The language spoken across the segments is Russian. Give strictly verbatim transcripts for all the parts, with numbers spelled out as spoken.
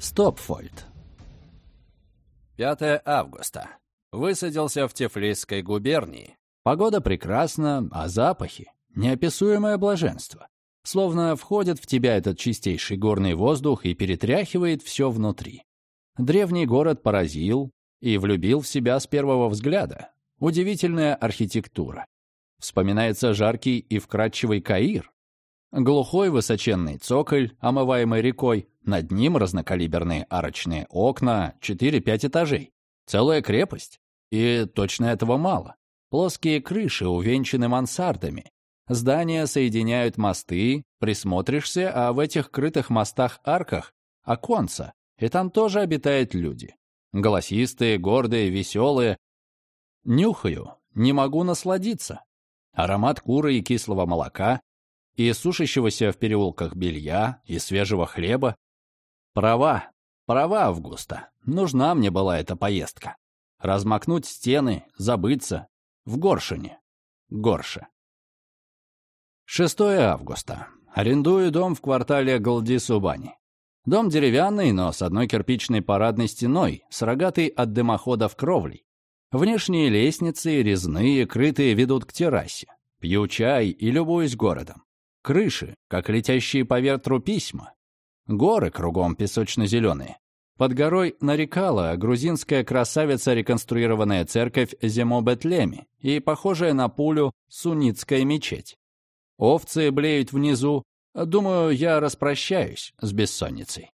Стопфольд. пятое августа. Высадился в Тифлисской губернии. Погода прекрасна, а запахи — неописуемое блаженство. Словно входит в тебя этот чистейший горный воздух и перетряхивает все внутри. Древний город поразил и влюбил в себя с первого взгляда. Удивительная архитектура. Вспоминается жаркий и вкрадчивый Каир. Глухой высоченный цоколь, омываемый рекой, над ним разнокалиберные арочные окна, четыре-пять этажей. Целая крепость. И точно этого мало. Плоские крыши увенчаны мансардами. Здания соединяют мосты, присмотришься, а в этих крытых мостах-арках оконца, и там тоже обитают люди. Голосистые, гордые, веселые. Нюхаю, не могу насладиться. Аромат куры и кислого молока, и сушащегося в переулках белья, и свежего хлеба. Права, права, Августа. Нужна мне была эта поездка. Размакнуть стены, забыться. В Горшине. Горше. шестое августа. Арендую дом в квартале Галди-Субани. Дом деревянный, но с одной кирпичной парадной стеной, с рогатой от дымоходов кровлей. Внешние лестницы, резные, крытые, ведут к террасе. Пью чай и любуюсь городом. Крыши, как летящие по ветру письма. Горы кругом песочно-зеленые. Под горой Нарикала грузинская красавица реконструированная церковь Земо-Бетлеми и похожая на пулю суннитская мечеть. Овцы блеют внизу. Думаю, я распрощаюсь с бессонницей.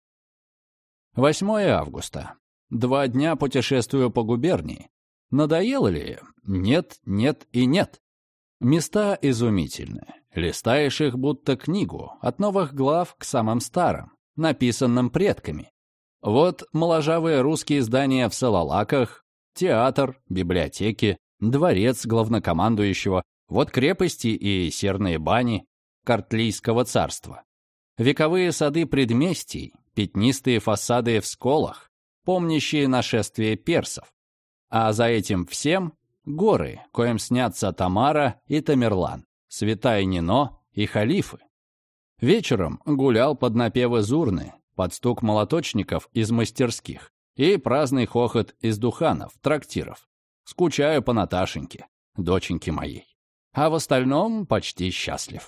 восьмое августа. Два дня путешествую по губернии. Надоело ли? Нет, нет и нет. Места изумительные. Листаешь их будто книгу, от новых глав к самым старым, написанным предками. Вот моложавые русские здания в Салалаках, театр, библиотеки, дворец главнокомандующего, вот крепости и серные бани Картлийского царства. Вековые сады предместий, пятнистые фасады в сколах, помнящие нашествие персов. А за этим всем горы, коим снятся Тамара и Тамерлан, Святая Нино и халифы. Вечером гулял под напевы Зурны, под стук молоточников из мастерских и праздный хохот из духанов, трактиров. Скучаю по Наташеньке, доченьке моей. А в остальном почти счастлив.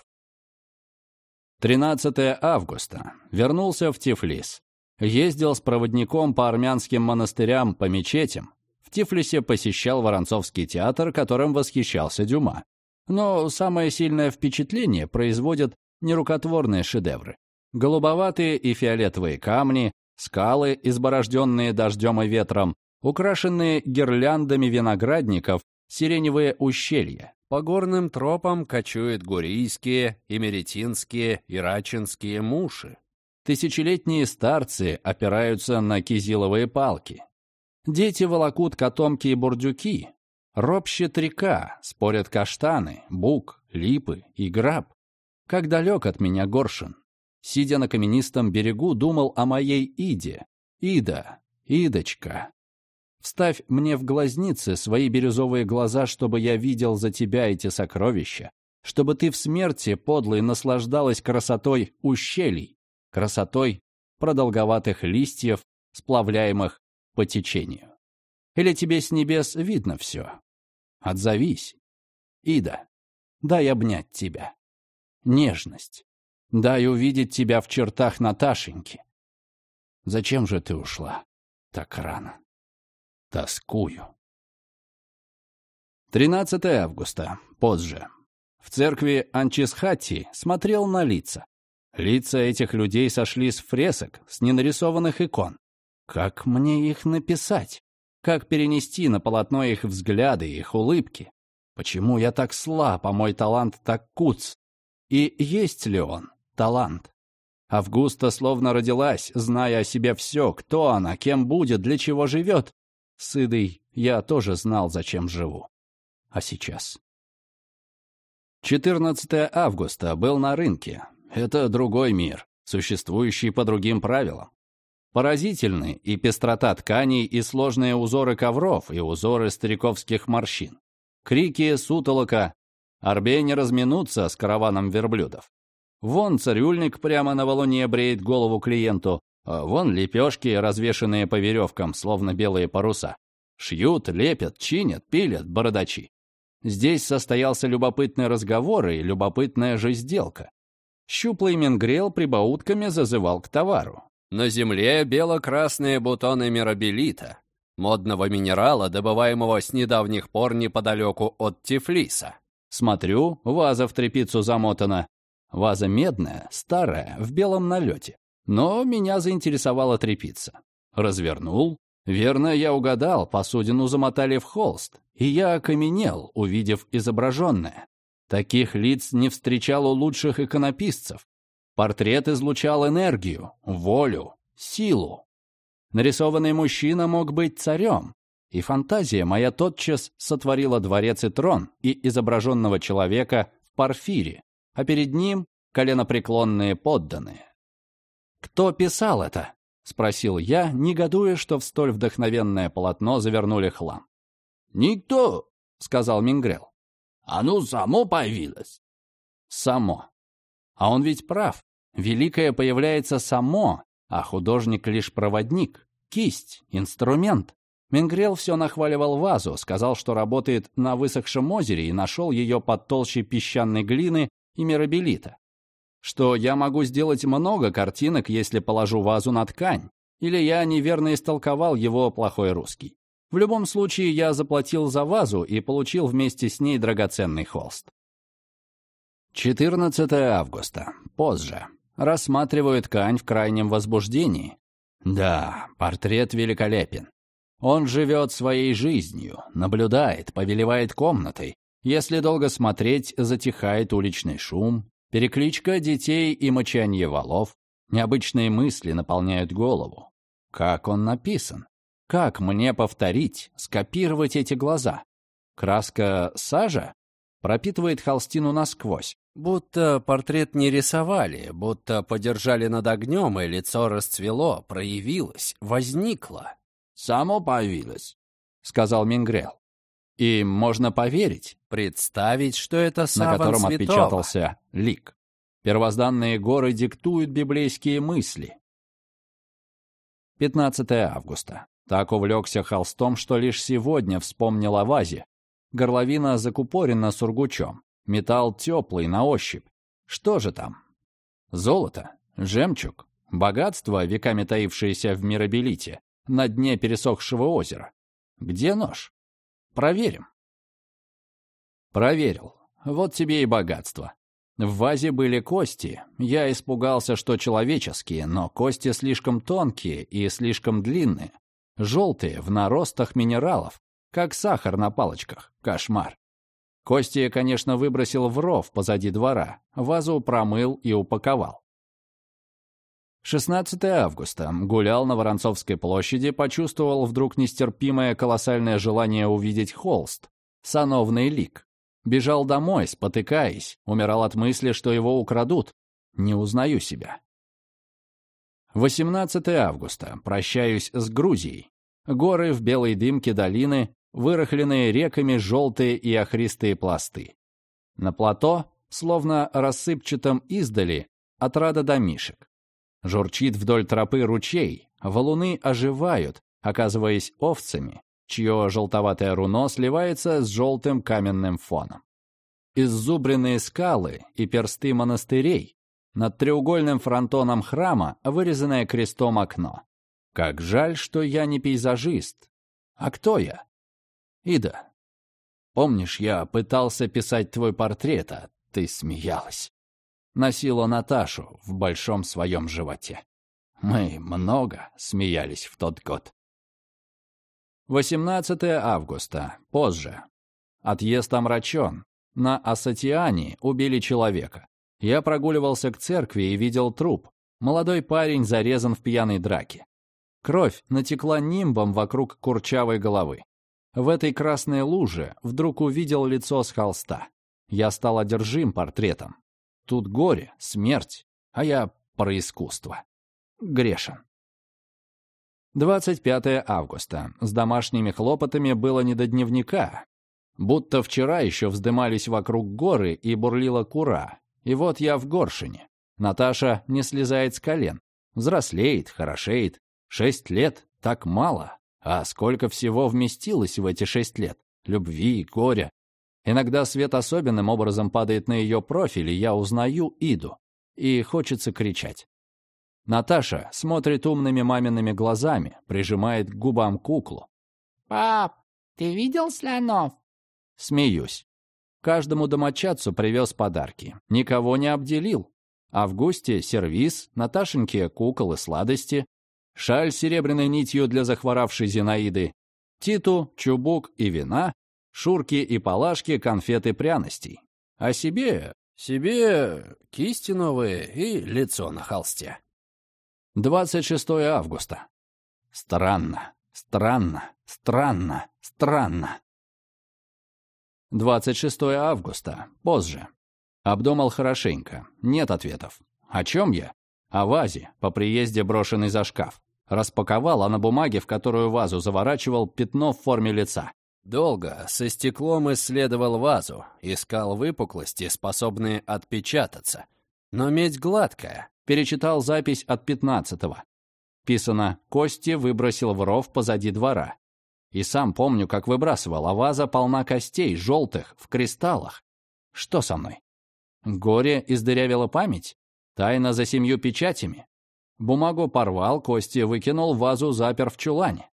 тринадцатое августа. Вернулся в Тифлис. Ездил с проводником по армянским монастырям, по мечетям. В Тифлисе посещал Воронцовский театр, которым восхищался Дюма. Но самое сильное впечатление производят нерукотворные шедевры. Голубоватые и фиолетовые камни, скалы, изборожденные дождем и ветром, украшенные гирляндами виноградников, сиреневые ущелья. По горным тропам кочуют гурийские, имеретинские и рачинские муши. Тысячелетние старцы опираются на кизиловые палки. Дети волокут котомки и бурдюки. Ропщет река, спорят каштаны, бук, липы и граб. Как далек от меня Горшин. Сидя на каменистом берегу, думал о моей Иде. Ида, Идочка. Вставь мне в глазницы свои бирюзовые глаза, чтобы я видел за тебя эти сокровища, чтобы ты в смерти подлой наслаждалась красотой ущелий, красотой продолговатых листьев, сплавляемых по течению. Или тебе с небес видно все? Отзовись. Ида, дай обнять тебя. Нежность. Дай увидеть тебя в чертах Наташеньки. Зачем же ты ушла так рано? Тоскую. тринадцатое августа. Позже. В церкви Анчисхати смотрел на лица. Лица этих людей сошли с фресок, с ненарисованных икон. Как мне их написать? Как перенести на полотно их взгляды, их улыбки? Почему я так слаб, а мой талант так куц? И есть ли он, талант? Августа словно родилась, зная о себе все, кто она, кем будет, для чего живет. С Идой я тоже знал, зачем живу. А сейчас? четырнадцатое августа был на рынке. Это другой мир, существующий по другим правилам. Поразительны и пестрота тканей, и сложные узоры ковров, и узоры стариковских морщин. Крики, сутолока. Арбе не разминуться с караваном верблюдов. Вон цирюльник прямо на валуне бреет голову клиенту. А вон лепешки, развешанные по веревкам, словно белые паруса. Шьют, лепят, чинят, пилят бородачи. Здесь состоялся любопытный разговор и любопытная же сделка. Щуплый Мингрел прибаутками зазывал к товару. На земле бело-красные бутоны мирабелита, модного минерала, добываемого с недавних пор неподалеку от Тифлиса. Смотрю, ваза в тряпицу замотана. Ваза медная, старая, в белом налете. Но меня заинтересовала тряпица. Развернул. Верно, я угадал, посудину замотали в холст. И я окаменел, увидев изображенное. Таких лиц не встречал у лучших иконописцев. Портрет излучал энергию, волю, силу. Нарисованный мужчина мог быть царем. И фантазия моя тотчас сотворила дворец и трон и изображенного человека в парфире, а перед ним коленопреклонные подданные. «Кто писал это?» — спросил я, негодуя, что в столь вдохновенное полотно завернули хлам. «Никто», — сказал Мингрел. «Оно само появилось». «Само. А он ведь прав. Великое появляется само, а художник лишь проводник, кисть, инструмент». Мингрел все нахваливал вазу, сказал, что работает на высохшем озере и нашел ее под толщей песчаной глины и мирабелита. Что я могу сделать много картинок, если положу вазу на ткань, или я неверно истолковал его плохой русский. В любом случае, я заплатил за вазу и получил вместе с ней драгоценный холст. четырнадцатое августа. Позже. Рассматриваю ткань в крайнем возбуждении. Да, портрет великолепен. Он живет своей жизнью, наблюдает, повелевает комнатой. Если долго смотреть, затихает уличный шум, перекличка детей и мычанье валов. Необычные мысли наполняют голову. Как он написан? Как мне повторить, скопировать эти глаза? Краска сажа пропитывает холстину насквозь. Будто портрет не рисовали, будто подержали над огнем, и лицо расцвело, проявилось, возникло. «Само появилось», — сказал Мингрел. И можно поверить, представить, что это саван на котором святого. Отпечатался лик. Первозданные горы диктуют библейские мысли. пятнадцатое августа. Так увлекся холстом, что лишь сегодня вспомнил о вазе. Горловина закупорена сургучом. Металл теплый на ощупь. Что же там? Золото, жемчуг, богатство, веками таившееся в мирабелите, на дне пересохшего озера. Где нож? Проверим. Проверил. Вот тебе и богатство. В вазе были кости. Я испугался, что человеческие, но кости слишком тонкие и слишком длинные. Желтые, в наростах минералов, как сахар на палочках. Кошмар. Кости я, конечно, выбросил в ров позади двора. Вазу промыл и упаковал. шестнадцатое августа. Гулял на Воронцовской площади, почувствовал вдруг нестерпимое колоссальное желание увидеть холст. Сановный лик. Бежал домой, спотыкаясь, умирал от мысли, что его украдут. Не узнаю себя. восемнадцатое августа. Прощаюсь с Грузией. Горы в белой дымке долины, вырыхленные реками желтые и охристые пласты. На плато, словно рассыпчатом издали, отрада домишек. Журчит вдоль тропы ручей, валуны оживают, оказываясь овцами, чье желтоватое руно сливается с желтым каменным фоном. Иззубренные скалы и персты монастырей, над треугольным фронтоном храма вырезанное крестом окно. Как жаль, что я не пейзажист. А кто я? Ида, помнишь, я пытался писать твой портрет, а ты смеялась. Носила Наташу в большом своем животе. Мы много смеялись в тот год. восемнадцатое августа. Позже. Отъезд омрачен. На Асатиане убили человека. Я прогуливался к церкви и видел труп. Молодой парень зарезан в пьяной драке. Кровь натекла нимбом вокруг курчавой головы. В этой красной луже вдруг увидел лицо с холста. Я стал одержим портретом. Тут горе, смерть, а я про искусство. Грешен. двадцать пятое августа. С домашними хлопотами было не до дневника. Будто вчера еще вздымались вокруг горы и бурлила кура. И вот я в Горшине. Наташа не слезает с колен. Взрослеет, хорошеет. Шесть лет — так мало. А сколько всего вместилось в эти шесть лет? Любви, горя. Иногда свет особенным образом падает на ее профиль, и я узнаю Иду. И хочется кричать. Наташа смотрит умными мамиными глазами, прижимает к губам куклу. «Пап, ты видел слонов?» Смеюсь. Каждому домочадцу привез подарки. Никого не обделил. Августе сервиз, Наташеньке кукол и сладости, шаль с серебряной нитью для захворавшей Зинаиды, Титу чубук и вина, Шурке и Палашке конфеты пряностей. А себе, себе кисти новые и лицо на холсте. двадцать шестое августа. Странно, странно, странно, странно. двадцать шестое августа. Позже. Обдумал хорошенько. Нет ответов. О чем я? О вазе, по приезде брошенный за шкаф. Распаковал, а на бумаге, в которую вазу заворачивал, пятно в форме лица. Долго со стеклом исследовал вазу, искал выпуклости, способные отпечататься. Но медь гладкая. Перечитал запись от пятнадцатого. Писано: «Кости выбросил в ров позади двора». И сам помню, как выбрасывал, а ваза полна костей, желтых, в кристаллах. Что со мной? Горе издырявило память? Тайна за семью печатями? Бумагу порвал, кости выкинул, вазу запер в чулане.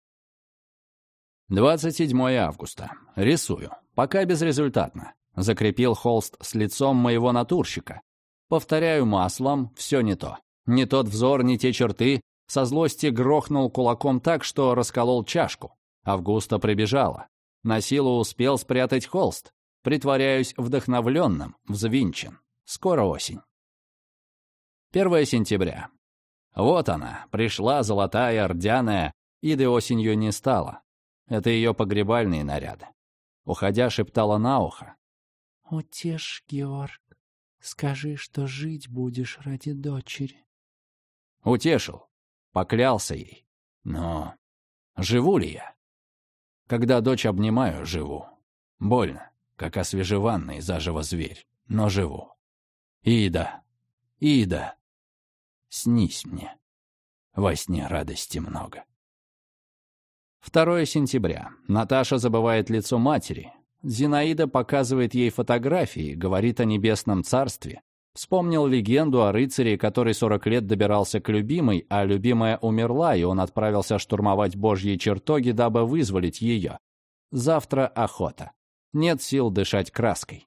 двадцать седьмое августа. Рисую. Пока безрезультатно. Закрепил холст с лицом моего натурщика. Повторяю маслом, все не то. Не тот взор, не те черты. Со злости грохнул кулаком так, что расколол чашку. Августа прибежала. На силу успел спрятать холст. Притворяюсь вдохновленным, взвинчен. Скоро осень. первое сентября. Вот она, пришла золотая, рдяная. Иды осенью не стало. Это ее погребальные наряды. Уходя, шептала на ухо. «Утешь, Георг, скажи, что жить будешь ради дочери». Утешил. Поклялся ей. Но живу ли я? Когда дочь обнимаю, живу. Больно, как освежеванный заживо зверь, но живу. Ида, Ида, снись мне. Во сне радости много. второе сентября. Наташа забывает лицо матери. Зинаида показывает ей фотографии, говорит о небесном царстве. Вспомнил легенду о рыцаре, который сорок лет добирался к любимой, а любимая умерла, и он отправился штурмовать божьи чертоги, дабы вызволить ее. Завтра охота. Нет сил дышать краской.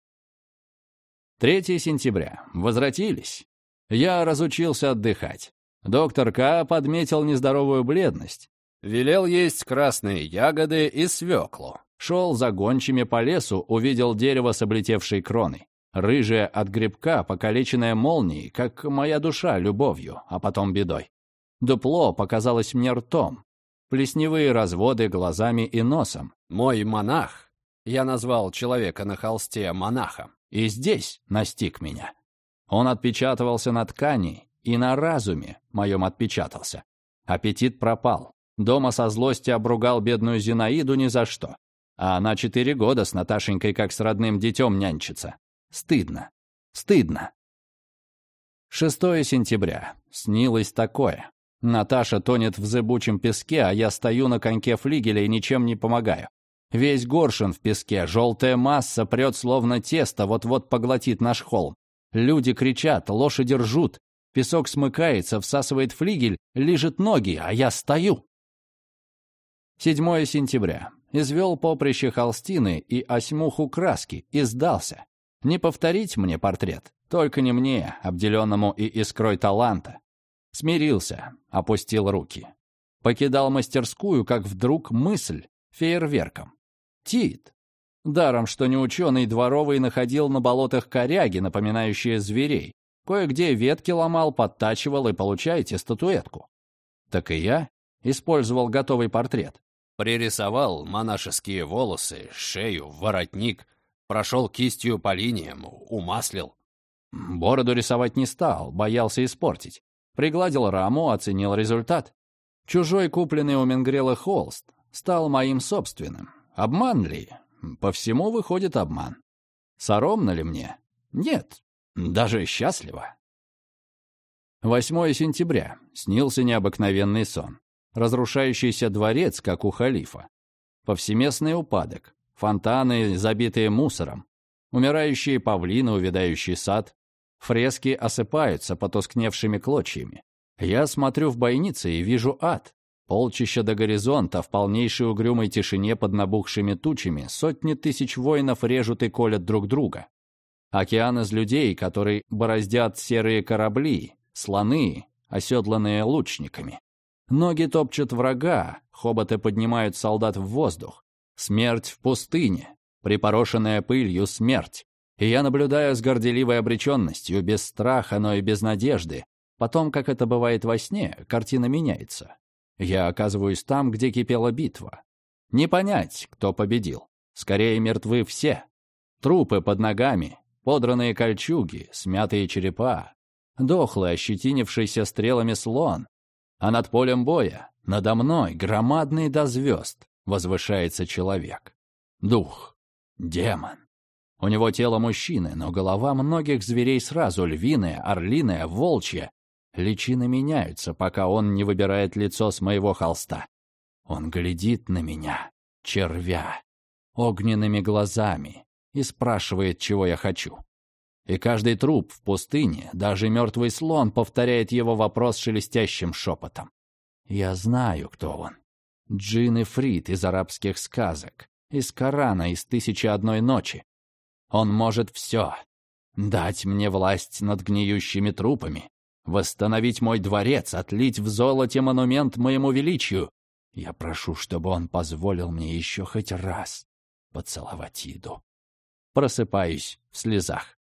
третье сентября. Возвратились. Я разучился отдыхать. Доктор К. подметил нездоровую бледность. Велел есть красные ягоды и свеклу. Шел за гончими по лесу, увидел дерево с облетевшей кроной. Рыжая от грибка, покалеченная молнией, как моя душа любовью, а потом бедой. Дупло показалось мне ртом. Плесневые разводы глазами и носом. Мой монах, я назвал человека на холсте монахом, и здесь настиг меня. Он отпечатывался на ткани, и на разуме моем отпечатался. Аппетит пропал. Дома со злости обругал бедную Зинаиду ни за что. А она четыре года с Наташенькой как с родным детем нянчится. Стыдно. Стыдно. шестое сентября. Снилось такое. Наташа тонет в зыбучем песке, а я стою на коньке флигеля и ничем не помогаю. Весь горшин в песке, желтая масса прет словно тесто, вот-вот поглотит наш холм. Люди кричат, лошади ржут. Песок смыкается, всасывает флигель, лижет ноги, а я стою. седьмое сентября. Извел поприще холстины и осьмуху краски, и сдался. Не повторить мне портрет, только не мне, обделенному и искрой таланта. Смирился, опустил руки. Покидал мастерскую, как вдруг мысль фейерверком. Тит. Даром, что не ученый дворовый находил на болотах коряги, напоминающие зверей. Кое-где ветки ломал, подтачивал, и получаете статуэтку. Так и я использовал готовый портрет. Пририсовал монашеские волосы, шею, воротник, прошел кистью по линиям, умаслил. Бороду рисовать не стал, боялся испортить. Пригладил раму, оценил результат. Чужой, купленный у Менгрела холст, стал моим собственным. Обман ли? По всему выходит обман. Соромно ли мне? Нет, даже счастливо. восьмое сентября. Снился необыкновенный сон. Разрушающийся дворец, как у халифа. Повсеместный упадок. Фонтаны, забитые мусором. Умирающие павлины, увядающий сад. Фрески осыпаются потускневшими клочьями. Я смотрю в бойницы и вижу ад. Полчища до горизонта, в полнейшей угрюмой тишине под набухшими тучами, сотни тысяч воинов режут и колят друг друга. Океан из людей, которые бороздят серые корабли, слоны, оседланные лучниками. Ноги топчут врага, хоботы поднимают солдат в воздух. Смерть в пустыне, припорошенная пылью смерть. И я наблюдаю с горделивой обреченностью, без страха, но и без надежды. Потом, как это бывает во сне, картина меняется. Я оказываюсь там, где кипела битва. Не понять, кто победил. Скорее, мертвы все. Трупы под ногами, подранные кольчуги, смятые черепа, дохлый, ощетинившийся стрелами слон. А над полем боя, надо мной, громадный до звезд, возвышается человек. Дух, демон. У него тело мужчины, но голова многих зверей сразу, львиная, орлиная, волчья. Личины меняются, пока он не выбирает лицо с моего холста. Он глядит на меня, червя, огненными глазами, и спрашивает, чего я хочу. И каждый труп в пустыне, даже мертвый слон, повторяет его вопрос шелестящим шепотом. Я знаю, кто он. Джин Ифрит из арабских сказок, из Корана, из «Тысячи одной ночи». Он может все. Дать мне власть над гниющими трупами, восстановить мой дворец, отлить в золоте монумент моему величию. Я прошу, чтобы он позволил мне еще хоть раз поцеловать Иду. Просыпаюсь в слезах.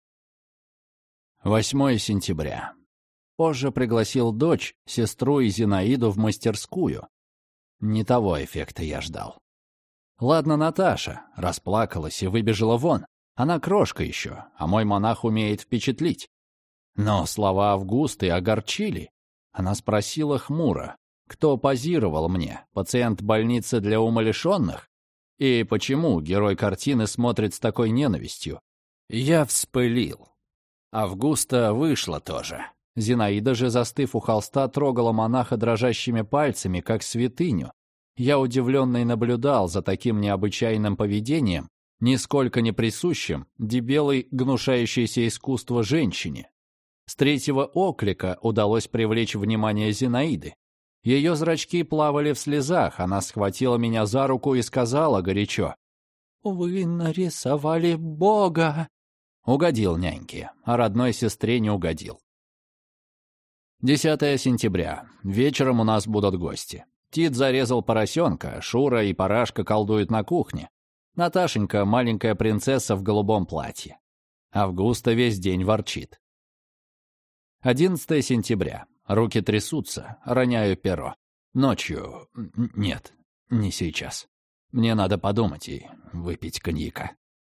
восьмое сентября. Позже пригласил дочь, сестру и Зинаиду в мастерскую. Не того эффекта я ждал. Ладно, Наташа расплакалась и выбежала вон. Она крошка еще, а мой монах умеет впечатлить. Но слова Августы огорчили. Она спросила хмуро, кто позировал мне, пациент больницы для умалишенных? И почему герой картины смотрит с такой ненавистью? Я вспылил. Августа вышла тоже. Зинаида же, застыв у холста, трогала монаха дрожащими пальцами, как святыню. Я удивленный наблюдал за таким необычайным поведением, нисколько не присущим дебелой, гнушающейся искусство женщине. С третьего оклика удалось привлечь внимание Зинаиды. Ее зрачки плавали в слезах, она схватила меня за руку и сказала горячо: «Вы нарисовали Бога!» Угодил няньке, а родной сестре не угодил. десятое сентября. Вечером у нас будут гости. Тит зарезал поросенка, Шура и Парашка колдуют на кухне. Наташенька — маленькая принцесса в голубом платье. Августа весь день ворчит. одиннадцатое сентября. Руки трясутся, роняю перо. Ночью... Нет, не сейчас. Мне надо подумать и выпить коньяка.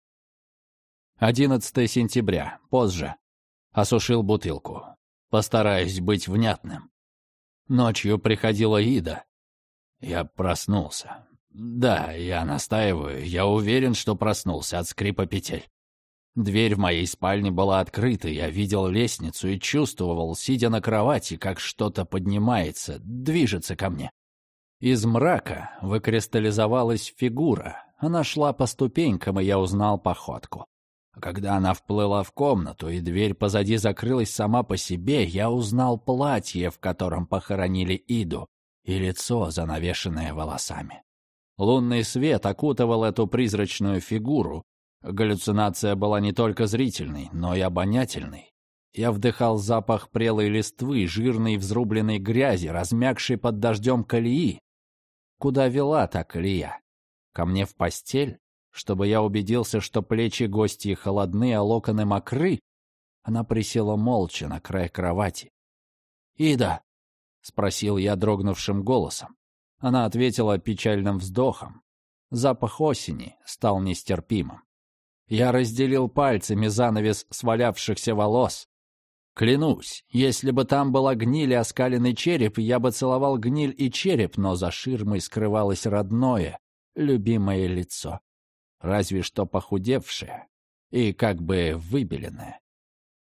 одиннадцатое сентября. Позже. Осушил бутылку. Постараюсь быть внятным. Ночью приходила Ида. Я проснулся. Да, я настаиваю, я уверен, что проснулся от скрипа петель. Дверь в моей спальне была открыта, я видел лестницу и чувствовал, сидя на кровати, как что-то поднимается, движется ко мне. Из мрака выкристаллизовалась фигура. Она шла по ступенькам, и я узнал походку. Когда она вплыла в комнату, и дверь позади закрылась сама по себе, я узнал платье, в котором похоронили Иду, и лицо, занавешенное волосами. Лунный свет окутывал эту призрачную фигуру. Галлюцинация была не только зрительной, но и обонятельной. Я вдыхал запах прелой листвы, жирной взрубленной грязи, размягшей под дождем колеи. Куда вела та колея? Ко мне в постель? Чтобы я убедился, что плечи гостьи холодны, а локоны мокры? Она присела молча на край кровати. «Ида?» — спросил я дрогнувшим голосом. Она ответила печальным вздохом. Запах осени стал нестерпимым. Я разделил пальцами занавес свалявшихся волос. Клянусь, если бы там была гниль и оскаленный череп, я бы целовал гниль и череп, но за ширмой скрывалось родное, любимое лицо. Разве что похудевшее и как бы выбеленное.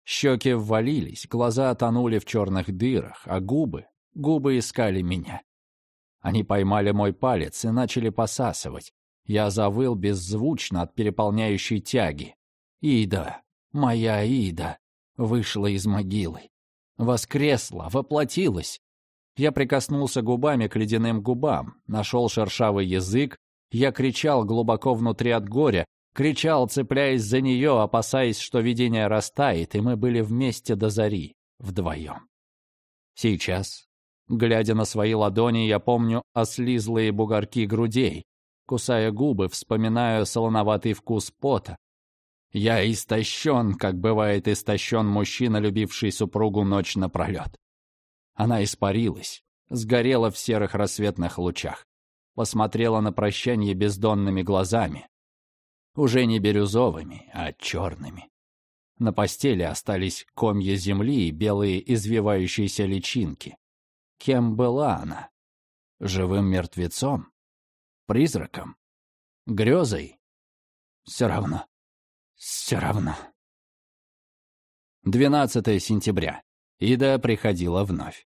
Щеки ввалились, глаза тонули в черных дырах, а губы, губы искали меня. Они поймали мой палец и начали посасывать. Я завыл беззвучно от переполняющей тяги. Ида, моя Ида, вышла из могилы. Воскресла, воплотилась. Я прикоснулся губами к ледяным губам, нашел шершавый язык. Я кричал глубоко внутри от горя, кричал, цепляясь за нее, опасаясь, что видение растает, и мы были вместе до зари, вдвоем. Сейчас, глядя на свои ладони, я помню ослизлые бугорки грудей. Кусая губы, вспоминаю солоноватый вкус пота. Я истощен, как бывает истощен мужчина, любивший супругу ночь напролет. Она испарилась, сгорела в серых рассветных лучах, посмотрела на прощание бездонными глазами. Уже не бирюзовыми, а черными. На постели остались комья земли и белые извивающиеся личинки. Кем была она? Живым мертвецом? Призраком? Грезой? Все равно. Все равно. двенадцатое сентября. Ида приходила вновь.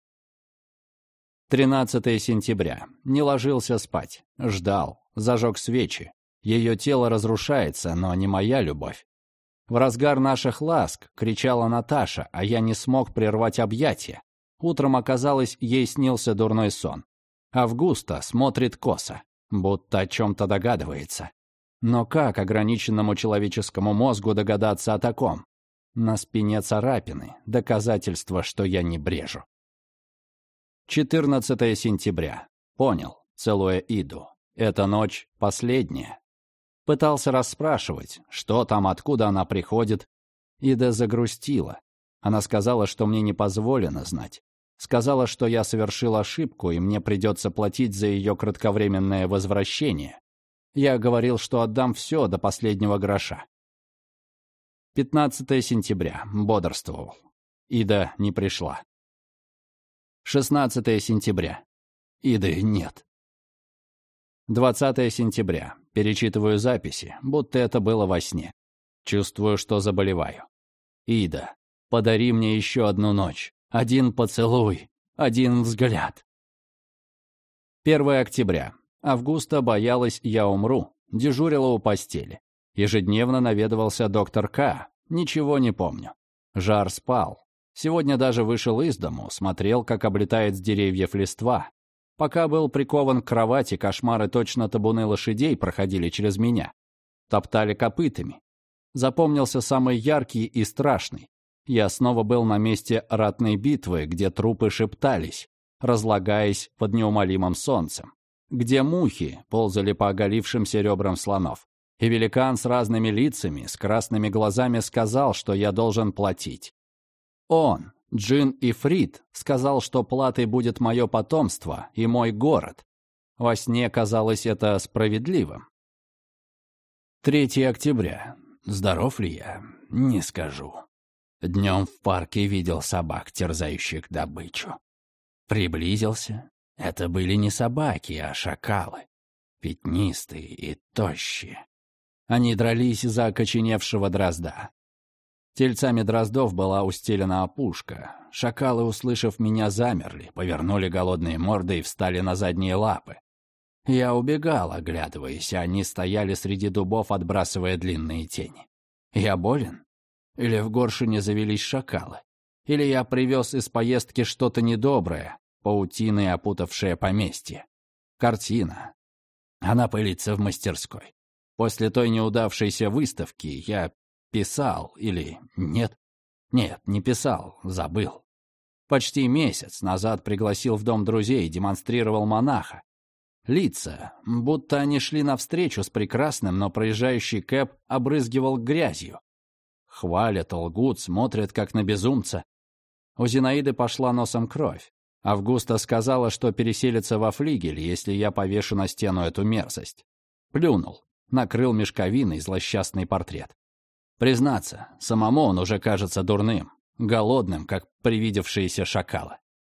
тринадцатое сентября. Не ложился спать. Ждал. Зажег свечи. Ее тело разрушается, но не моя любовь. В разгар наших ласк кричала Наташа, а я не смог прервать объятия. Утром оказалось, ей снился дурной сон. Августа смотрит косо, будто о чем-то догадывается. Но как ограниченному человеческому мозгу догадаться о таком? На спине царапины, доказательство, что я не брежу. четырнадцатое сентября. Понял, целуя Иду. Эта ночь последняя. Пытался расспрашивать, что там, откуда она приходит. Ида загрустила. Она сказала, что мне не позволено знать. Сказала, что я совершил ошибку, и мне придется платить за ее кратковременное возвращение. Я говорил, что отдам все до последнего гроша. пятнадцатое сентября. Бодрствовал. Ида не пришла. шестнадцатое сентября. Иды нет. двадцатое сентября. Перечитываю записи, будто это было во сне. Чувствую, что заболеваю. Ида, подари мне еще одну ночь. Один поцелуй, один взгляд. первое октября. Августа боялась, я умру. Дежурила у постели. Ежедневно наведывался доктор К. Ничего не помню. Жар спал. Сегодня даже вышел из дому, смотрел, как облетает с деревьев листва. Пока был прикован к кровати, кошмары точно табуны лошадей проходили через меня. Топтали копытами. Запомнился самый яркий и страшный. Я снова был на месте ратной битвы, где трупы шептались, разлагаясь под неумолимым солнцем. Где мухи ползали по оголившимся ребрам слонов. И великан с разными лицами, с красными глазами сказал, что я должен платить. Он, Джин Ифрит, сказал, что платой будет мое потомство и мой город. Во сне казалось это справедливым. третье октября. Здоров ли я? Не скажу. Днем в парке видел собак, терзающих добычу. Приблизился. Это были не собаки, а шакалы. Пятнистые и тощие. Они дрались за окоченевшего дрозда. Тельцами дроздов была устелена опушка. Шакалы, услышав меня, замерли, повернули голодные морды и встали на задние лапы. Я убегал, оглядываясь, а они стояли среди дубов, отбрасывая длинные тени. Я болен? Или в горшине завелись шакалы? Или я привез из поездки что-то недоброе, паутиной опутавшее поместье? Картина. Она пылится в мастерской. После той неудавшейся выставки я писал или нет? Нет, не писал, забыл. Почти месяц назад пригласил в дом друзей, демонстрировал монаха. Лица, будто они шли навстречу с прекрасным, но проезжающий кэб обрызгивал грязью. Хвалят, лгут, смотрят, как на безумца. У Зинаиды пошла носом кровь. Августа сказала, что переселится во флигель, если я повешу на стену эту мерзость. Плюнул, накрыл мешковиной злосчастный портрет. Признаться, самому он уже кажется дурным, голодным, как привидевшиеся шакалы.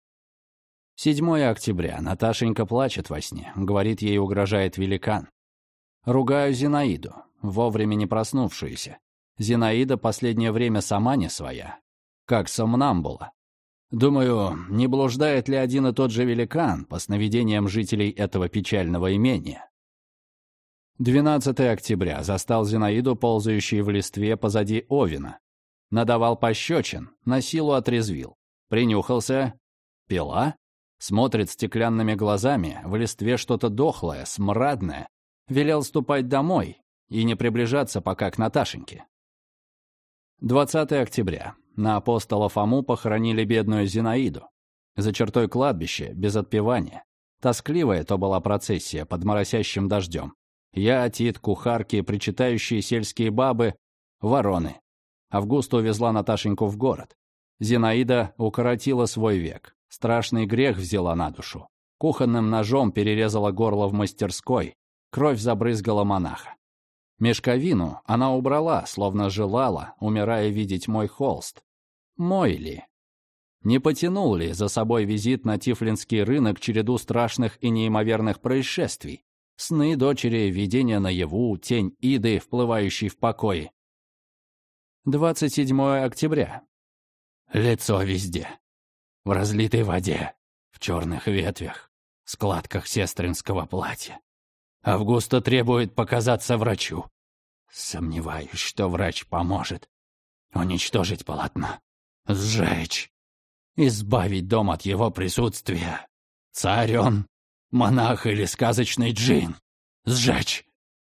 седьмое октября. Наташенька плачет во сне. Говорит, ей угрожает великан. Ругаю Зинаиду, вовремя не проснувшуюся. Зинаида последнее время сама не своя. как сомнамбула. Думаю, не блуждает ли один и тот же великан по сновидениям жителей этого печального имения. двенадцатого октября застал Зинаиду, ползающей в листве позади Овина. Надавал пощечин, на силу отрезвил. Принюхался. Пила. Смотрит стеклянными глазами, в листве что-то дохлое, смрадное. Велел ступать домой и не приближаться пока к Наташеньке. двадцатого октября. На апостола Фому похоронили бедную Зинаиду. За чертой кладбища, без отпевания. Тоскливая то была процессия под моросящим дождем. Я, Тит, кухарки, причитающие сельские бабы, вороны. Августа увезла Наташеньку в город. Зинаида укоротила свой век. Страшный грех взяла на душу. Кухонным ножом перерезала горло в мастерской. Кровь забрызгала монаха. Мешковину она убрала, словно желала, умирая, видеть мой холст. Мой ли? Не потянул ли за собой визит на Тифлинский рынок череду страшных и неимоверных происшествий? Сны дочери, видения наяву, тень Иды, вплывающей в покой. двадцать седьмого октября. Лицо везде. В разлитой воде, в черных ветвях, в складках сестринского платья. Августа требует показаться врачу. Сомневаюсь, что врач поможет. Уничтожить полотно. Сжечь. Избавить дом от его присутствия. Царь он, монах или сказочный джин. Сжечь.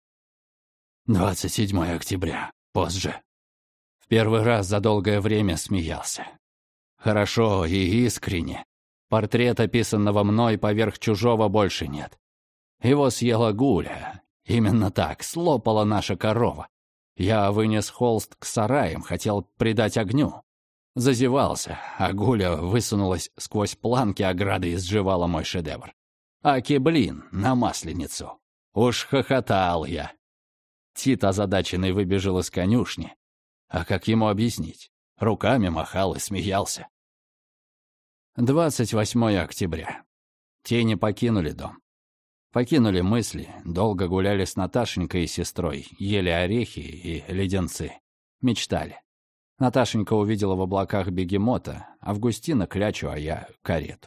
двадцать седьмого октября. Позже. В первый раз за долгое время смеялся. Хорошо и искренне. Портрета, писанного мной поверх чужого, больше нет. Его съела Гуля. Именно так, слопала наша корова. Я вынес холст к сараям, хотел придать огню. Зазевался, а Гуля высунулась сквозь планки ограды и сживала мой шедевр. Аки, блин, на масленицу. Уж хохотал я. Тит озадаченный выбежал из конюшни. А как ему объяснить? Руками махал и смеялся. двадцать восьмого октября. Тени покинули дом. Покинули мысли, долго гуляли с Наташенькой и сестрой, ели орехи и леденцы. Мечтали. Наташенька увидела в облаках бегемота, Августина клячу, а я карету.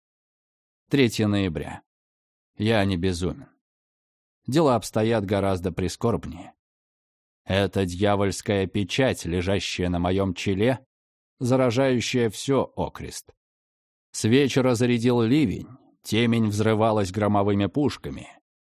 третьего ноября. Я не безумен. Дела обстоят гораздо прискорбнее. Это дьявольская печать, лежащая на моем челе, заражающая все окрест. С вечера зарядил ливень. Темень взрывалась громовыми пушками.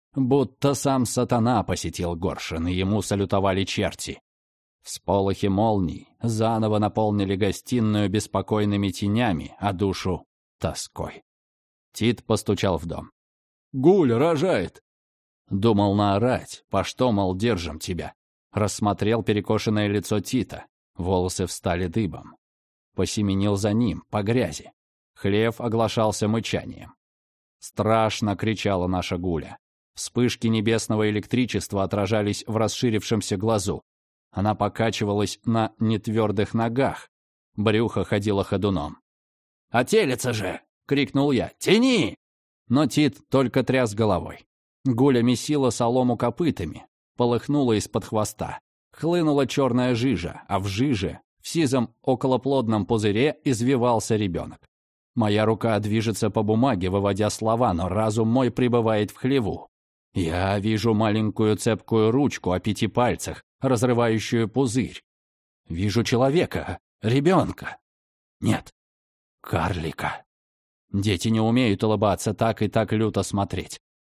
Будто сам сатана посетил Горшин, и ему салютовали черти. Всполохи молний заново наполнили гостиную беспокойными тенями, а душу — тоской. Тит постучал в дом. «Гуля рожает!» Думал наорать, по что, мол, держим тебя. Рассмотрел перекошенное лицо Тита, волосы встали дыбом. Посеменил за ним, по грязи. Хлев оглашался мычанием. Страшно кричала наша Гуля. Вспышки небесного электричества отражались в расширившемся глазу. Она покачивалась на нетвердых ногах. Брюхо ходило ходуном. «Отелится же!» — крикнул я. «Тяни!» Но Тит только тряс головой. Гуля месила солому копытами. Полыхнула из-под хвоста. Хлынула черная жижа, а в жиже, в сизом околоплодном пузыре, извивался ребенок. Моя рука движется по бумаге, выводя слова, но разум мой пребывает в хлеву. Я вижу маленькую цепкую ручку о пяти пальцах, разрывающую пузырь. Вижу человека, ребенка. Нет, карлика. Дети не умеют улыбаться так и так люто смотреть.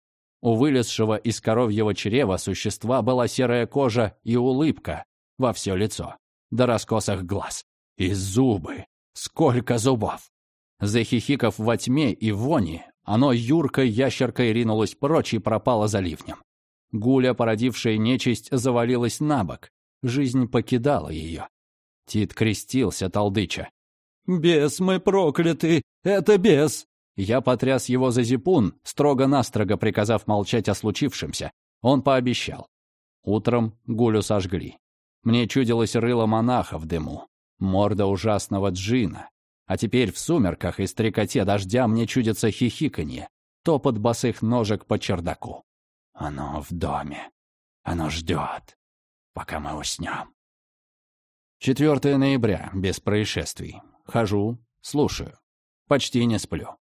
У вылезшего из коровьего чрева существа была серая кожа и улыбка во все лицо, до раскосых глаз. И зубы. Сколько зубов! Захихикав во тьме и вони, оно юркой ящеркой ринулось прочь и пропало за ливнем. Гуля, породившая нечисть, завалилась на бок. Жизнь покидала ее. Тит крестился, толдыча. «Бес мы прокляты! Это бес!» Я потряс его за зипун, строго-настрого приказав молчать о случившемся. Он пообещал. Утром Гулю сожгли. Мне чудилось рыло монаха в дыму, морда ужасного джина. А теперь в сумерках и стрекоте дождя мне чудится хихиканье, топот босых ножек по чердаку. Оно в доме. Оно ждет, пока мы уснем. четвёртого ноября, без происшествий. Хожу, слушаю. Почти не сплю.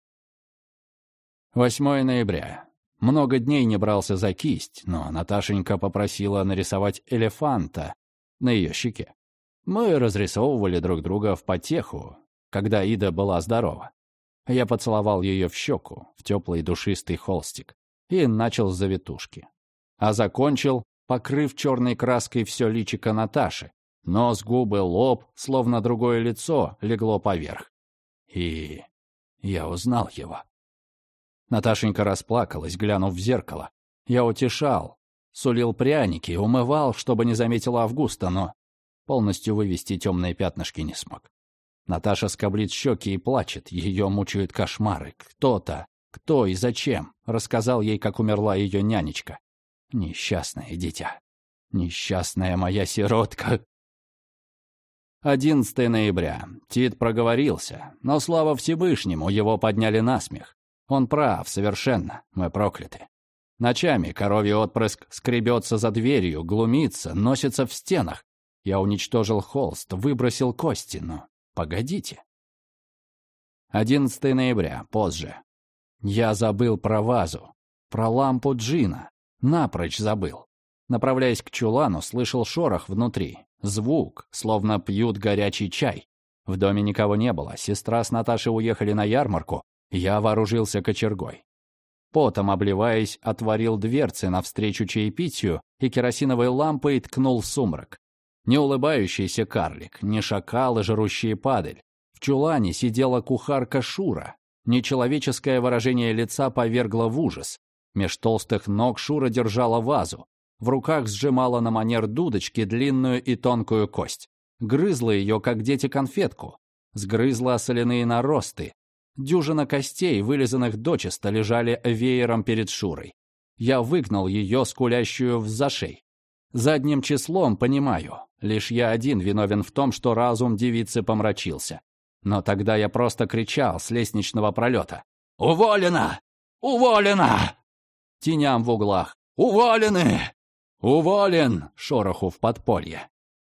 восьмого ноября. Много дней не брался за кисть, но Наташенька попросила нарисовать элефанта на ее щеке. Мы разрисовывали друг друга в потеху, когда Ида была здорова. Я поцеловал ее в щеку, в теплый душистый холстик, и начал с завитушки. А закончил, покрыв черной краской все личико Наташи. Нос, губы, лоб, словно другое лицо, легло поверх. И я узнал его. Наташенька расплакалась, глянув в зеркало. Я утешал, сулил пряники, умывал, чтобы не заметила Августа, но полностью вывести темные пятнышки не смог. Наташа скоблит щеки и плачет, ее мучают кошмары. Кто-то, кто и зачем, рассказал ей, как умерла ее нянечка. Несчастное дитя. Несчастная моя сиротка. одиннадцатого ноября. Тит проговорился, но, слава Всевышнему, его подняли на смех. Он прав, совершенно, мы прокляты. Ночами коровий отпрыск скребется за дверью, глумится, носится в стенах. Я уничтожил холст, выбросил кости, но погодите. одиннадцатого ноября, позже. Я забыл про вазу, про лампу джина. Напрочь забыл. Направляясь к чулану, слышал шорох внутри. Звук, словно пьют горячий чай. В доме никого не было. Сестра с Наташей уехали на ярмарку. Я вооружился кочергой. Потом, обливаясь, отворил дверцы навстречу чаепитию и керосиновой лампой ткнул в сумрак. Не улыбающийся карлик, не шакал и жрущие падаль. В чулане сидела кухарка Шура. Нечеловеческое выражение лица повергло в ужас. Меж толстых ног Шура держала вазу. В руках сжимала на манер дудочки длинную и тонкую кость. Грызла ее, как дети, конфетку. Сгрызла соляные наросты. Дюжина костей, вылизанных дочисто, лежали веером перед Шурой. Я выгнал ее, скулящую в зашей. Задним числом понимаю, лишь я один виновен в том, что разум девицы помрачился. Но тогда я просто кричал с лестничного пролета: «Уволена! Уволена!» Теням в углах: «Уволены! Уволен!» шороху в подполье.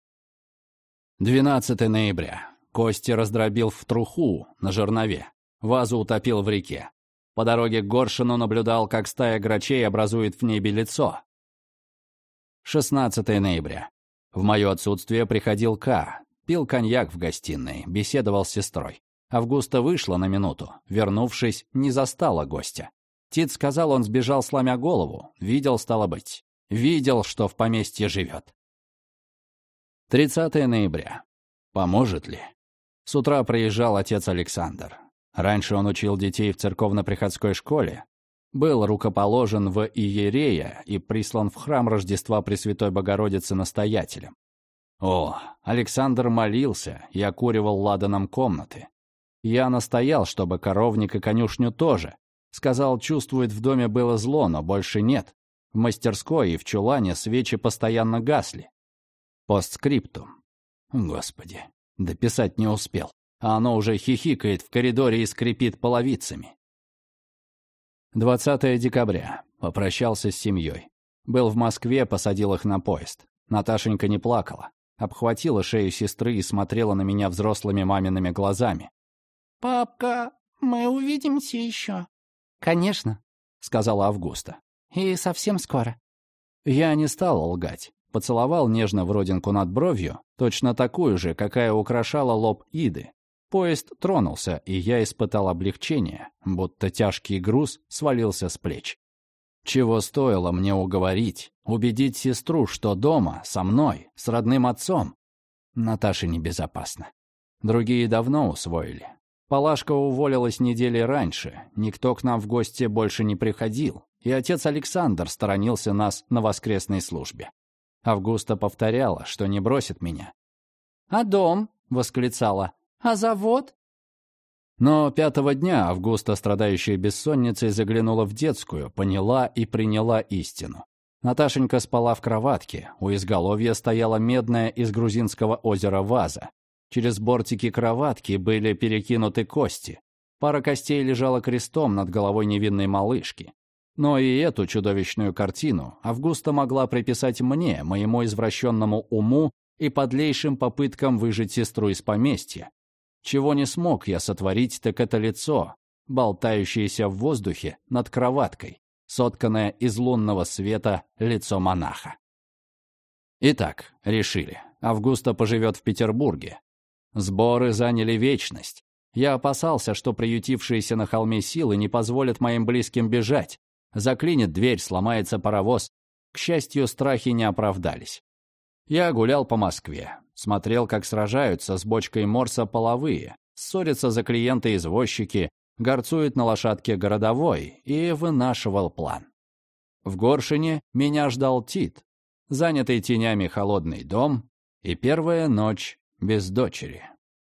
двенадцатого ноября. Кости раздробил в труху на жернове. Вазу утопил в реке. По дороге к Горшину наблюдал, как стая грачей образует в небе лицо. шестнадцатого ноября. В мое отсутствие приходил К. Пил коньяк в гостиной, беседовал с сестрой. Августа вышла на минуту. Вернувшись, не застала гостя. Тит сказал, он сбежал, сломя голову. Видел, стало быть. Видел, что в поместье живет. тридцатого ноября. Поможет ли? С утра приезжал отец Александр. Раньше он учил детей в церковно-приходской школе. Был рукоположен в иерея и прислан в храм Рождества Пресвятой Богородицы настоятелем. О, Александр молился и окуривал ладаном комнаты. Я настоял, чтобы коровник и конюшню тоже. Сказал, чувствует, в доме было зло, но больше нет. В мастерской и в чулане свечи постоянно гасли. Постскриптум. Господи, дописать не успел, а оно уже хихикает в коридоре и скрипит половицами. двадцатого декабря. Попрощался с семьей. Был в Москве, посадил их на поезд. Наташенька не плакала. Обхватила шею сестры и смотрела на меня взрослыми мамиными глазами. «Папка, мы увидимся еще?» «Конечно», — сказала Августа. «И совсем скоро». Я не стал лгать. Поцеловал нежно в родинку над бровью, точно такую же, какая украшала лоб Иды. Поезд тронулся, и я испытал облегчение, будто тяжкий груз свалился с плеч. Чего стоило мне уговорить, убедить сестру, что дома, со мной, с родным отцом, Наташе небезопасно. Другие давно усвоили. Палашка уволилась недели раньше, никто к нам в гости больше не приходил, и отец Александр сторонился нас на воскресной службе. Августа повторяла, что не бросит меня. «А дом?» — восклицала. «А завод?» Но пятого дня Августа, страдающая бессонницей, заглянула в детскую, поняла и приняла истину. Наташенька спала в кроватке, у изголовья стояла медная из грузинского озера ваза. Через бортики кроватки были перекинуты кости. Пара костей лежала крестом над головой невинной малышки. Но и эту чудовищную картину Августа могла приписать мне, моему извращенному уму и подлейшим попыткам выжить сестру из поместья. Чего не смог я сотворить, так это лицо, болтающееся в воздухе над кроваткой, сотканное из лунного света лицо монаха. Итак, решили. Августа поживет в Петербурге. Сборы заняли вечность. Я опасался, что приютившиеся на холме силы не позволят моим близким бежать. Заклинит дверь, сломается паровоз. К счастью, страхи не оправдались. Я гулял по Москве, смотрел, как сражаются с бочкой морса половые, ссорятся за клиенты извозчики, горцует на лошадке городовой, и вынашивал план. В Горшине меня ждал Тит, занятый тенями холодный дом и первая ночь без дочери.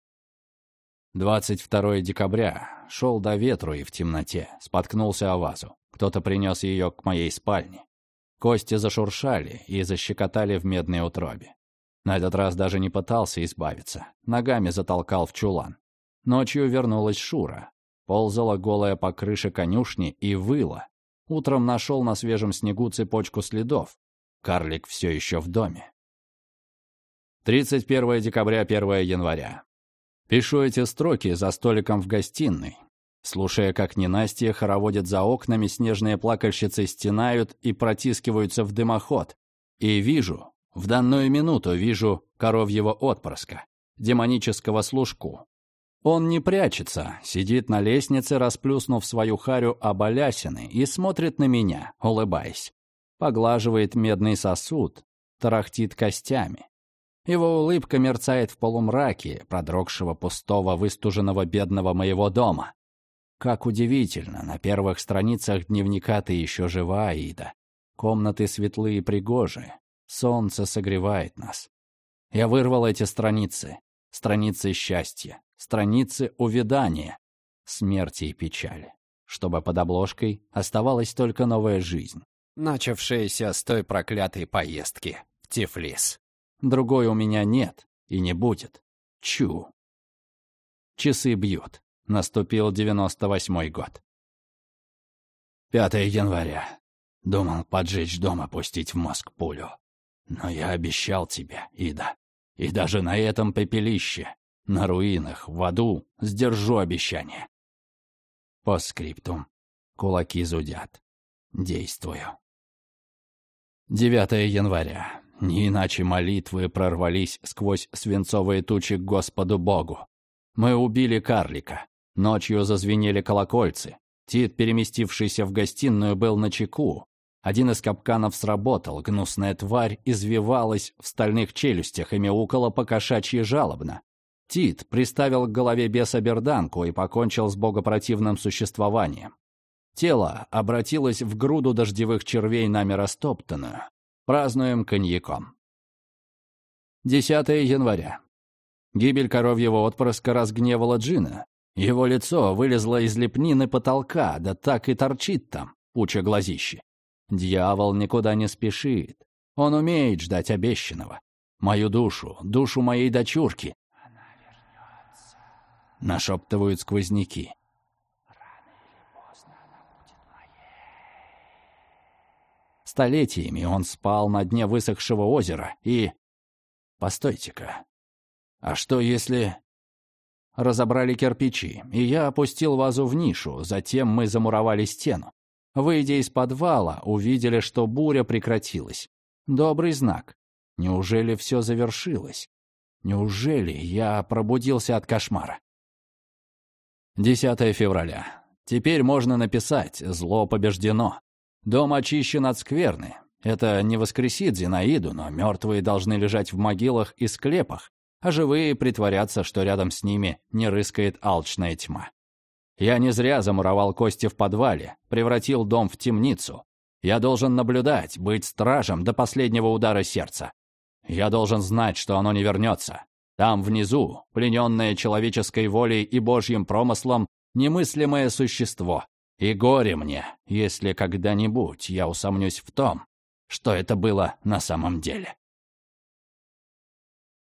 двадцать второго декабря. Шел до ветру и в темноте. Споткнулся о вазу. Кто-то принес ее к моей спальне. Кости зашуршали и защекотали в медной утробе. На этот раз даже не пытался избавиться. Ногами затолкал в чулан. Ночью вернулась Шура. Ползала голая по крыше конюшни и выла. Утром нашел на свежем снегу цепочку следов. Карлик все еще в доме. тридцать первого декабря, первого января. Пишу эти строки за столиком в гостиной, слушая, как ненастье хороводят за окнами, снежные плакальщицы стенают и протискиваются в дымоход. И вижу, в данную минуту вижу коровьего отпрыска, демонического служку. Он не прячется, сидит на лестнице, расплюснув свою харю об алясины, и смотрит на меня, улыбаясь. Поглаживает медный сосуд, тарахтит костями. Его улыбка мерцает в полумраке продрогшего, пустого, выстуженного, бедного моего дома. Как удивительно, на первых страницах дневника ты еще жива, Ида. Комнаты светлые и пригожие. Солнце согревает нас. Я вырвал эти страницы. Страницы счастья, страницы увядания, смерти и печали. Чтобы под обложкой оставалась только новая жизнь, начавшаяся с той проклятой поездки в Тифлис. Другой у меня нет и не будет. Чу. Часы бьют. Наступил девяносто восьмой год. пятого января. Думал поджечь дом, опустить в мозг пулю. Но я обещал тебе, Ида. И даже на этом пепелище, на руинах, в аду, сдержу обещание. Постскриптум. Кулаки зудят. Действую. девятого января. Не иначе молитвы прорвались сквозь свинцовые тучи к Господу Богу. Мы убили карлика. Ночью зазвенели колокольцы. Тит, переместившийся в гостиную, был начеку. Один из капканов сработал. Гнусная тварь извивалась в стальных челюстях и мяукала по-кошачьи жалобно. Тит приставил к голове беса берданку и покончил с богопротивным существованием. Тело обратилось в груду дождевых червей, нами растоптанную. Празднуем коньяком. десятого января. Гибель коровьего отпрыска разгневала Джина. Его лицо вылезло из лепнины потолка, да так и торчит там, пуча глазищи. Дьявол никуда не спешит. Он умеет ждать обещанного. Мою душу, душу моей дочурки. Она вернется. Нашептывают сквозняки. Рано или поздно она будет моей. Столетиями он спал на дне высохшего озера и... Постойте-ка. А что если... Разобрали кирпичи, и я опустил вазу в нишу, затем мы замуровали стену. Выйдя из подвала, увидели, что буря прекратилась. Добрый знак. Неужели все завершилось? Неужели я пробудился от кошмара? десятого февраля. Теперь можно написать «Зло побеждено». Дом очищен от скверны. Это не воскресит Зинаиду, но мертвые должны лежать в могилах и склепах, а живые притворятся, что рядом с ними не рыскает алчная тьма. Я не зря замуровал кости в подвале, превратил дом в темницу. Я должен наблюдать, быть стражем до последнего удара сердца. Я должен знать, что оно не вернется. Там внизу, плененное человеческой волей и божьим промыслом, немыслимое существо. И горе мне, если когда-нибудь я усомнюсь в том, что это было на самом деле.